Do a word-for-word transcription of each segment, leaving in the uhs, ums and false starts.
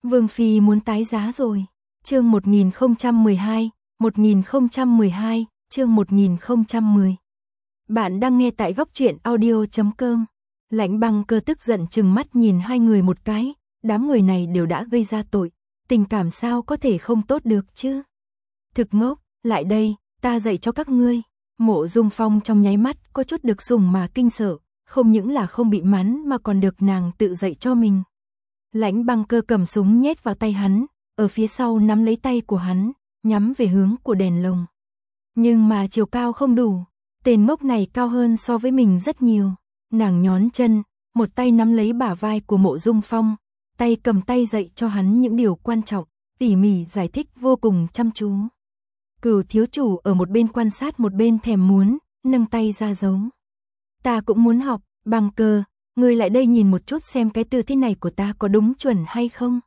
Vương Phi muốn tái giá rồi. Chương một nghìn không trăm mười hai, một nghìn không trăm mười hai, chương một nghìn không trăm mười. Bạn đang nghe tại góc truyện audio chấm com. Lãnh Băng Cơ tức giận trừng mắt nhìn hai người một cái, đám người này đều đã gây ra tội, tình cảm sao có thể không tốt được chứ? Thực ngốc, lại đây, ta dạy cho các ngươi. Mộ Dung Phong trong nháy mắt có chút được sủng mà kinh sợ, không những là không bị mắng mà còn được nàng tự dạy cho mình. Lãnh Băng Cơ cầm súng nhét vào tay hắn, ở phía sau nắm lấy tay của hắn, nhắm về hướng của đèn lồng. Nhưng mà chiều cao không đủ, tên ngốc này cao hơn so với mình rất nhiều. Nàng nhón chân, một tay nắm lấy bả vai của Mộ Dung Phong, tay cầm tay dạy cho hắn những điều quan trọng, tỉ mỉ giải thích vô cùng chăm chú. Cửu thiếu chủ ở một bên quan sát một bên thèm muốn, nâng tay ra dấu. Ta cũng muốn học, Băng Cơ, ngươi lại đây nhìn một chút xem cái tư thế này của ta có đúng chuẩn hay không.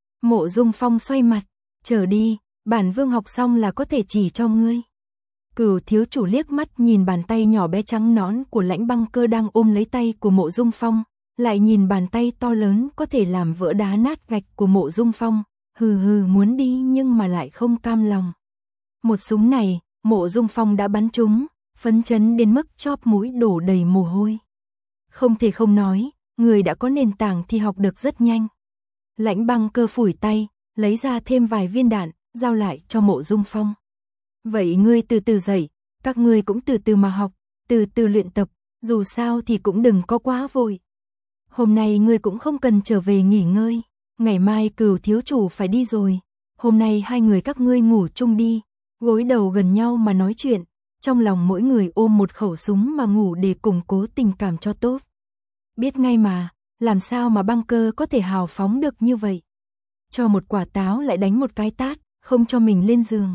Mộ Dung Phong xoay mặt, chờ đi, bản vương học xong là có thể chỉ cho ngươi. Cửu thiếu chủ liếc mắt nhìn bàn tay nhỏ bé trắng nõn của Lãnh Băng Cơ đang ôm lấy tay của Mộ Dung Phong, lại nhìn bàn tay to lớn có thể làm vỡ đá nát gạch của Mộ Dung Phong, hừ hừ muốn đi nhưng mà lại không cam lòng. Một súng này, Mộ Dung Phong đã bắn trúng, phấn chấn đến mức chóp mũi đổ đầy mồ hôi. Không thể không nói, người đã có nền tảng thì học được rất nhanh. Lãnh Băng Cơ phủi tay, lấy ra thêm vài viên đạn, giao lại cho Mộ Dung Phong. Vậy ngươi từ từ dạy, các ngươi cũng từ từ mà học, từ từ luyện tập, dù sao thì cũng đừng có quá vội. Hôm nay ngươi cũng không cần trở về nghỉ ngơi, ngày mai Cửu thiếu chủ phải đi rồi, hôm nay hai người các ngươi ngủ chung đi, gối đầu gần nhau mà nói chuyện, trong lòng mỗi người ôm một khẩu súng mà ngủ để củng cố tình cảm cho tốt. Biết ngay mà, làm sao mà Băng Cơ có thể hào phóng được như vậy? Cho một quả táo lại đánh một cái tát, không cho mình lên giường.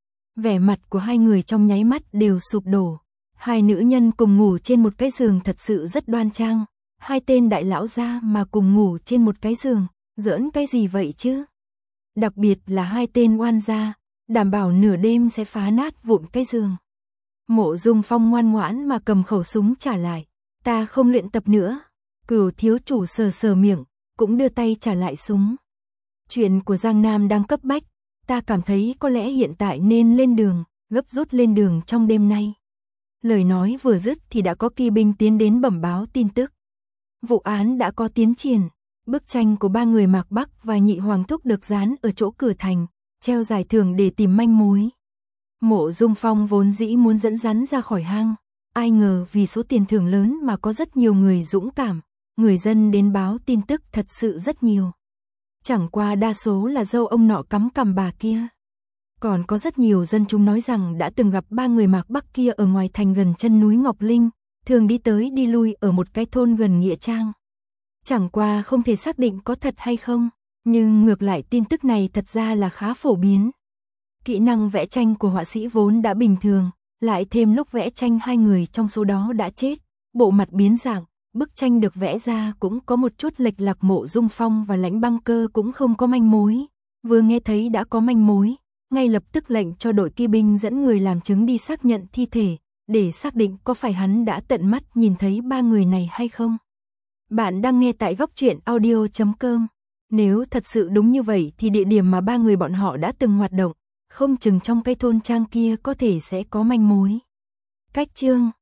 Vẻ mặt của hai người trong nháy mắt đều sụp đổ. Hai nữ nhân cùng ngủ trên một cái giường thật sự rất đoan trang. Hai tên đại lão gia mà cùng ngủ trên một cái giường, giỡn cái gì vậy chứ? Đặc biệt là hai tên oan gia, đảm bảo nửa đêm sẽ phá nát vụn cái giường. Mộ Dung Phong ngoan ngoãn mà cầm khẩu súng trả lại. Ta không luyện tập nữa. Cửu thiếu chủ sờ sờ miệng, cũng đưa tay trả lại súng. Chuyện của Giang Nam đang cấp bách, ta cảm thấy có lẽ hiện tại nên lên đường, gấp rút lên đường trong đêm nay. Lời nói vừa dứt thì đã có kỳ binh tiến đến bẩm báo tin tức. Vụ án đã có tiến triển, bức tranh của ba người Mạc Bắc và Nhị Hoàng Thúc được dán ở chỗ cửa thành, treo giải thưởng để tìm manh mối. Mộ Dung Phong vốn dĩ muốn dẫn rắn ra khỏi hang, ai ngờ vì số tiền thưởng lớn mà có rất nhiều người dũng cảm, người dân đến báo tin tức thật sự rất nhiều. Chẳng qua đa số là dâu ông nọ cắm cằm bà kia. Còn có rất nhiều dân chúng nói rằng đã từng gặp ba người Mạc Bắc kia ở ngoài thành gần chân núi Ngọc Linh, thường đi tới đi lui ở một cái thôn gần Nghĩa Trang. Chẳng qua không thể xác định có thật hay không, nhưng ngược lại tin tức này thật ra là khá phổ biến. Kỹ năng vẽ tranh của họa sĩ vốn đã bình thường, lại thêm lúc vẽ tranh hai người trong số đó đã chết, bộ mặt biến dạng, bức tranh được vẽ ra cũng có một chút lệch lạc. Mộ Dung Phong và Lãnh Băng Cơ cũng không có manh mối, vừa nghe thấy đã có manh mối, ngay lập tức lệnh cho đội kỵ binh dẫn người làm chứng đi xác nhận thi thể, để xác định có phải hắn đã tận mắt nhìn thấy ba người này hay không. Bạn đang nghe tại góc truyện audio chấm com. Nếu thật sự đúng như vậy thì địa điểm mà ba người bọn họ đã từng hoạt động, không chừng trong cái thôn trang kia có thể sẽ có manh mối. Cách chương